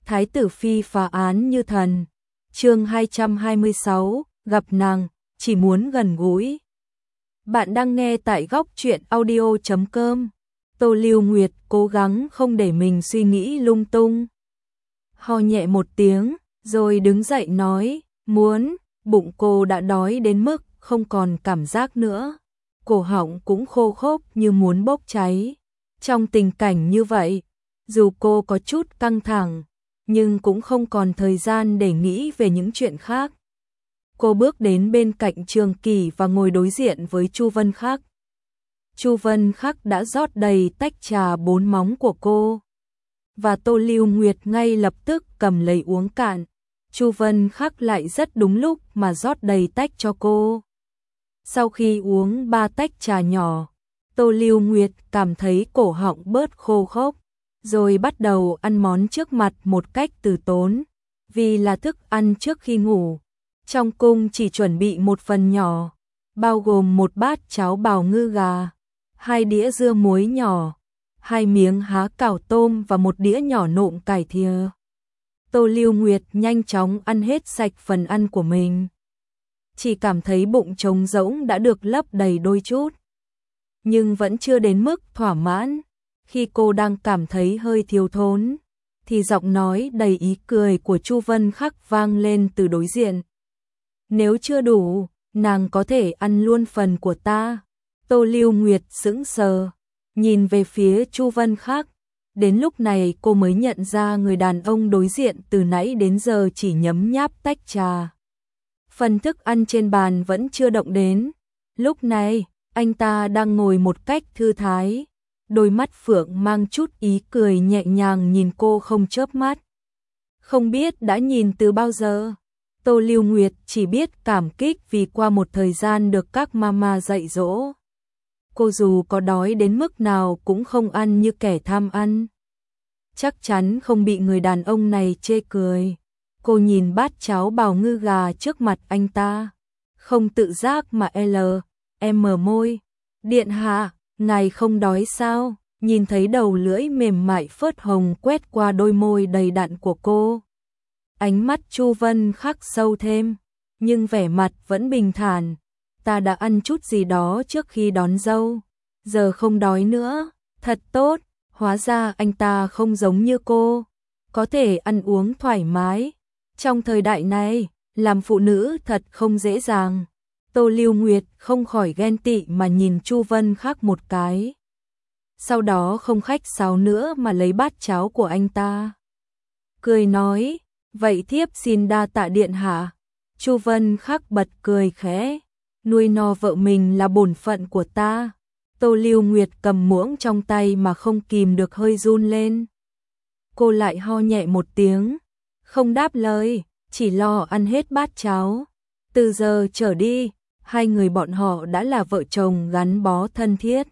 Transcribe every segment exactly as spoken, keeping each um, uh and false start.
Thái tử phi phá án như thần. Chương hai trăm hai mươi sáu, gặp nàng, chỉ muốn gần gũi. Bạn đang nghe tại góc truyện audio chấm com. Tô Lưu Nguyệt cố gắng không để mình suy nghĩ lung tung. Ho nhẹ một tiếng, rồi đứng dậy nói, muốn, bụng cô đã đói đến mức không còn cảm giác nữa. Cổ họng cũng khô khốc như muốn bốc cháy. Trong tình cảnh như vậy, dù cô có chút căng thẳng, nhưng cũng không còn thời gian để nghĩ về những chuyện khác. Cô bước đến bên cạnh Trường Kỳ và ngồi đối diện với Chu Vân Khắc. Chu Vân Khắc đã rót đầy tách trà bốn móng của cô, và Tô Lưu Nguyệt ngay lập tức cầm lấy uống cạn. Chu Vân Khắc lại rất đúng lúc mà rót đầy tách cho cô. Sau khi uống ba tách trà nhỏ, Tô Lưu Nguyệt cảm thấy cổ họng bớt khô khốc, rồi bắt đầu ăn món trước mặt một cách từ tốn, vì là thức ăn trước khi ngủ. Trong cung chỉ chuẩn bị một phần nhỏ, bao gồm một bát cháo bào ngư gà, hai đĩa dưa muối nhỏ, hai miếng há cảo tôm và một đĩa nhỏ nộm cải thìa. Tô Lưu Nguyệt nhanh chóng ăn hết sạch phần ăn của mình. Chỉ cảm thấy bụng trống rỗng đã được lấp đầy đôi chút, nhưng vẫn chưa đến mức thỏa mãn. Khi cô đang cảm thấy hơi thiếu thốn, thì giọng nói đầy ý cười của Chu Vân Khắc vang lên từ đối diện. Nếu chưa đủ, nàng có thể ăn luôn phần của ta. Tô Lưu Nguyệt sững sờ, nhìn về phía Chu Vân Khắc. Đến lúc này cô mới nhận ra người đàn ông đối diện từ nãy đến giờ chỉ nhấm nháp tách trà. Phần thức ăn trên bàn vẫn chưa động đến. Lúc này, anh ta đang ngồi một cách thư thái. Đôi mắt phượng mang chút ý cười nhẹ nhàng nhìn cô không chớp mắt. Không biết đã nhìn từ bao giờ, Tô Lưu Nguyệt chỉ biết cảm kích vì qua một thời gian được các mama dạy dỗ, cô dù có đói đến mức nào cũng không ăn như kẻ tham ăn. Chắc chắn không bị người đàn ông này chê cười. Cô nhìn bát cháo bào ngư gà trước mặt anh ta, không tự giác mà L, em mở môi. Điện hạ, ngài không đói sao? Nhìn thấy đầu lưỡi mềm mại phớt hồng quét qua đôi môi đầy đặn của cô. Ánh mắt Chu Vân Khắc sâu thêm, nhưng vẻ mặt vẫn bình thản. Ta đã ăn chút gì đó trước khi đón dâu, giờ không đói nữa. Thật tốt, hóa ra anh ta không giống như cô, có thể ăn uống thoải mái. Trong thời đại này, làm phụ nữ thật không dễ dàng. Tô Lưu Nguyệt không khỏi ghen tị mà nhìn Chu Vân Khắc một cái. Sau đó không khách sáo nữa mà lấy bát cháo của anh ta, cười nói, vậy thiếp xin đa tạ điện hạ. Chu Vân Khắc bật cười khẽ, nuôi no vợ mình là bổn phận của ta. Tô Lưu Nguyệt cầm muỗng trong tay mà không kìm được hơi run lên. Cô lại ho nhẹ một tiếng, không đáp lời, chỉ lo ăn hết bát cháo. Từ giờ trở đi, hai người bọn họ đã là vợ chồng gắn bó thân thiết.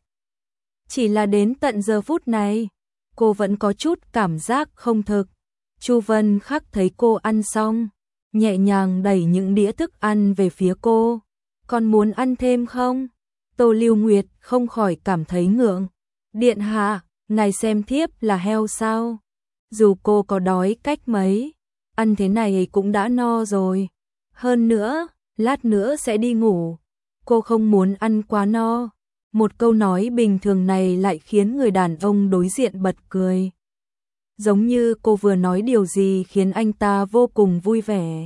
Chỉ là đến tận giờ phút này, cô vẫn có chút cảm giác không thực. Chu Vân Khắc thấy cô ăn xong, nhẹ nhàng đẩy những đĩa thức ăn về phía cô. Còn muốn ăn thêm không? Tô Lưu Nguyệt không khỏi cảm thấy ngượng. Điện hạ, ngài xem thiếp là heo sao? Dù cô có đói cách mấy, ăn thế này cũng đã no rồi. Hơn nữa, lát nữa sẽ đi ngủ. Cô không muốn ăn quá no. Một câu nói bình thường này lại khiến người đàn ông đối diện bật cười. Giống như cô vừa nói điều gì khiến anh ta vô cùng vui vẻ.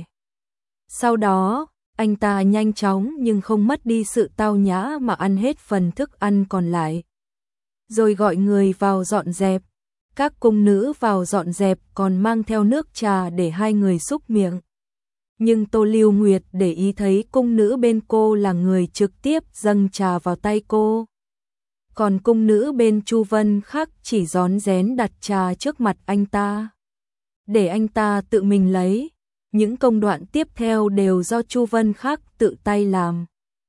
Sau đó, anh ta nhanh chóng nhưng không mất đi sự tao nhã mà ăn hết phần thức ăn còn lại. Rồi gọi người vào dọn dẹp. Các cung nữ vào dọn dẹp còn mang theo nước trà để hai người xúc miệng. Nhưng Tô Lưu Nguyệt để ý thấy cung nữ bên cô là người trực tiếp dâng trà vào tay cô. Còn cung nữ bên Chu Vân Khắc chỉ rón rén đặt trà trước mặt anh ta, để anh ta tự mình lấy. Những công đoạn tiếp theo đều do Chu Vân Khắc tự tay làm.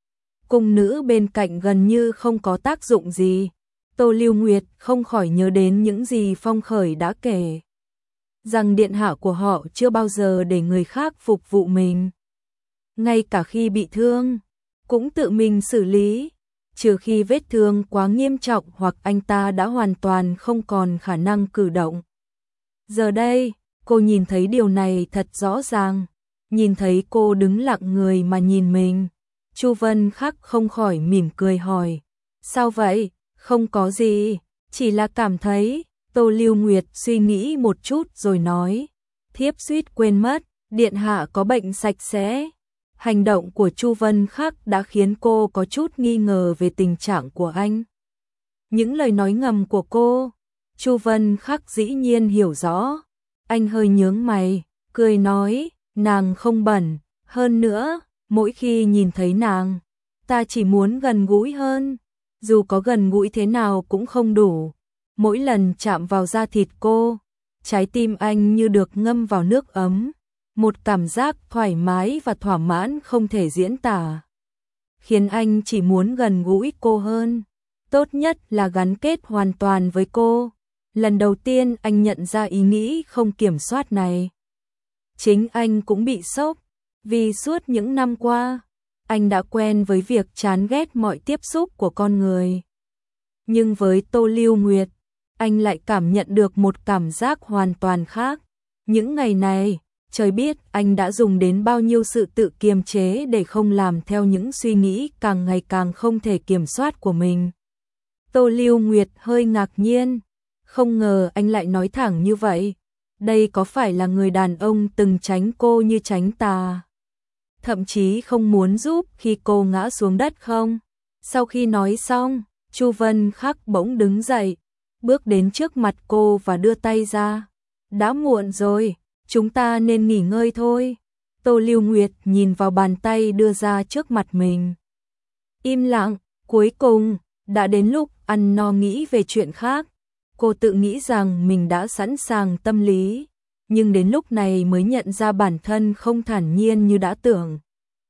Cung nữ bên cạnh gần như không có tác dụng gì. Tô Lưu Nguyệt không khỏi nhớ đến những gì Phong Khởi đã kể, rằng điện hạ của họ chưa bao giờ để người khác phục vụ mình. Ngay cả khi bị thương, cũng tự mình xử lý, trừ khi vết thương quá nghiêm trọng hoặc anh ta đã hoàn toàn không còn khả năng cử động. Giờ đây, Cô nhìn thấy điều này thật rõ ràng, nhìn thấy cô đứng lặng người mà nhìn mình. Chu Vân Khắc không khỏi mỉm cười hỏi, sao vậy? Không có gì, chỉ là cảm thấy. Tô Lưu Nguyệt suy nghĩ một chút rồi nói, thiếp suýt quên mất, điện hạ có bệnh sạch sẽ. Hành động của Chu Vân Khắc đã khiến cô có chút nghi ngờ về tình trạng của anh. Những lời nói ngầm của cô, Chu Vân Khắc dĩ nhiên hiểu rõ. Anh hơi nhướng mày, cười nói, nàng không bẩn, hơn nữa, mỗi khi nhìn thấy nàng, ta chỉ muốn gần gũi hơn, dù có gần gũi thế nào cũng không đủ. Mỗi lần chạm vào da thịt cô, trái tim anh như được ngâm vào nước ấm, một cảm giác thoải mái và thỏa mãn không thể diễn tả, khiến anh chỉ muốn gần gũi cô hơn, tốt nhất là gắn kết hoàn toàn với cô. Lần đầu tiên anh nhận ra ý nghĩ không kiểm soát này. Chính anh cũng bị sốc, vì suốt những năm qua, anh đã quen với việc chán ghét mọi tiếp xúc của con người. Nhưng với Tô Lưu Nguyệt, anh lại cảm nhận được một cảm giác hoàn toàn khác. Những ngày này, trời biết anh đã dùng đến bao nhiêu sự tự kiềm chế để không làm theo những suy nghĩ càng ngày càng không thể kiểm soát của mình. Tô Lưu Nguyệt hơi ngạc nhiên, không ngờ anh lại nói thẳng như vậy. Đây có phải là người đàn ông từng tránh cô như tránh tà, thậm chí không muốn giúp khi cô ngã xuống đất không? Sau khi nói xong, Chu Vân Khắc bỗng đứng dậy, bước đến trước mặt cô và đưa tay ra. Đã muộn rồi, chúng ta nên nghỉ ngơi thôi. Tô Lưu Nguyệt nhìn vào bàn tay đưa ra trước mặt mình. Im lặng, cuối cùng, đã đến lúc ăn no nghĩ về chuyện khác. Cô tự nghĩ rằng mình đã sẵn sàng tâm lý, nhưng đến lúc này mới nhận ra bản thân không thản nhiên như đã tưởng.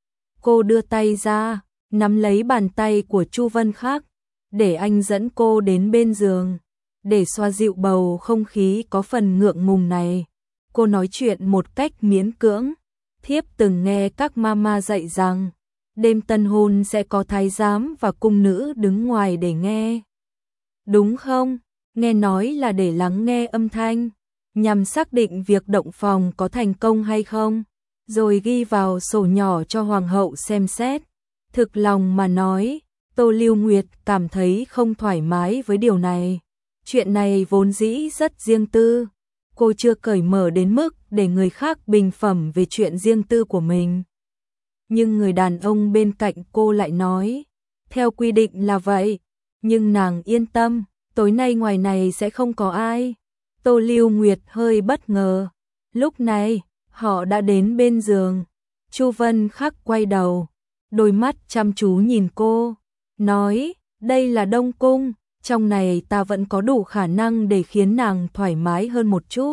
Cô đưa tay ra, nắm lấy bàn tay của Chu Vân Khắc, để anh dẫn cô đến bên giường, để xoa dịu bầu không khí có phần ngượng ngùng này. Cô nói chuyện một cách miễn cưỡng, thiếp từng nghe các mama dạy rằng, đêm tân hôn sẽ có thái giám và cung nữ đứng ngoài để nghe. Đúng không? Nghe nói là để lắng nghe âm thanh, nhằm xác định việc động phòng có thành công hay không, rồi ghi vào sổ nhỏ cho hoàng hậu xem xét. Thực lòng mà nói, Tô Lưu Nguyệt cảm thấy không thoải mái với điều này. Chuyện này vốn dĩ rất riêng tư, cô chưa cởi mở đến mức để người khác bình phẩm về chuyện riêng tư của mình. Nhưng người đàn ông bên cạnh cô lại nói, theo quy định là vậy, nhưng nàng yên tâm, tối nay ngoài này sẽ không có ai. Tô Lưu Nguyệt hơi bất ngờ. Lúc này, họ đã đến bên giường. Chu Vân Khắc quay đầu, đôi mắt chăm chú nhìn cô, nói, đây là Đông Cung, trong này ta vẫn có đủ khả năng để khiến nàng thoải mái hơn một chút.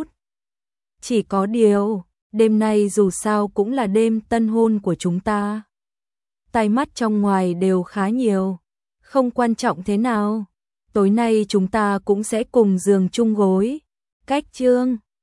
Chỉ có điều, đêm nay dù sao cũng là đêm tân hôn của chúng ta. Tai mắt trong ngoài đều khá nhiều, không quan trọng thế nào. Tối nay chúng ta cũng sẽ cùng giường chung gối. Cách chương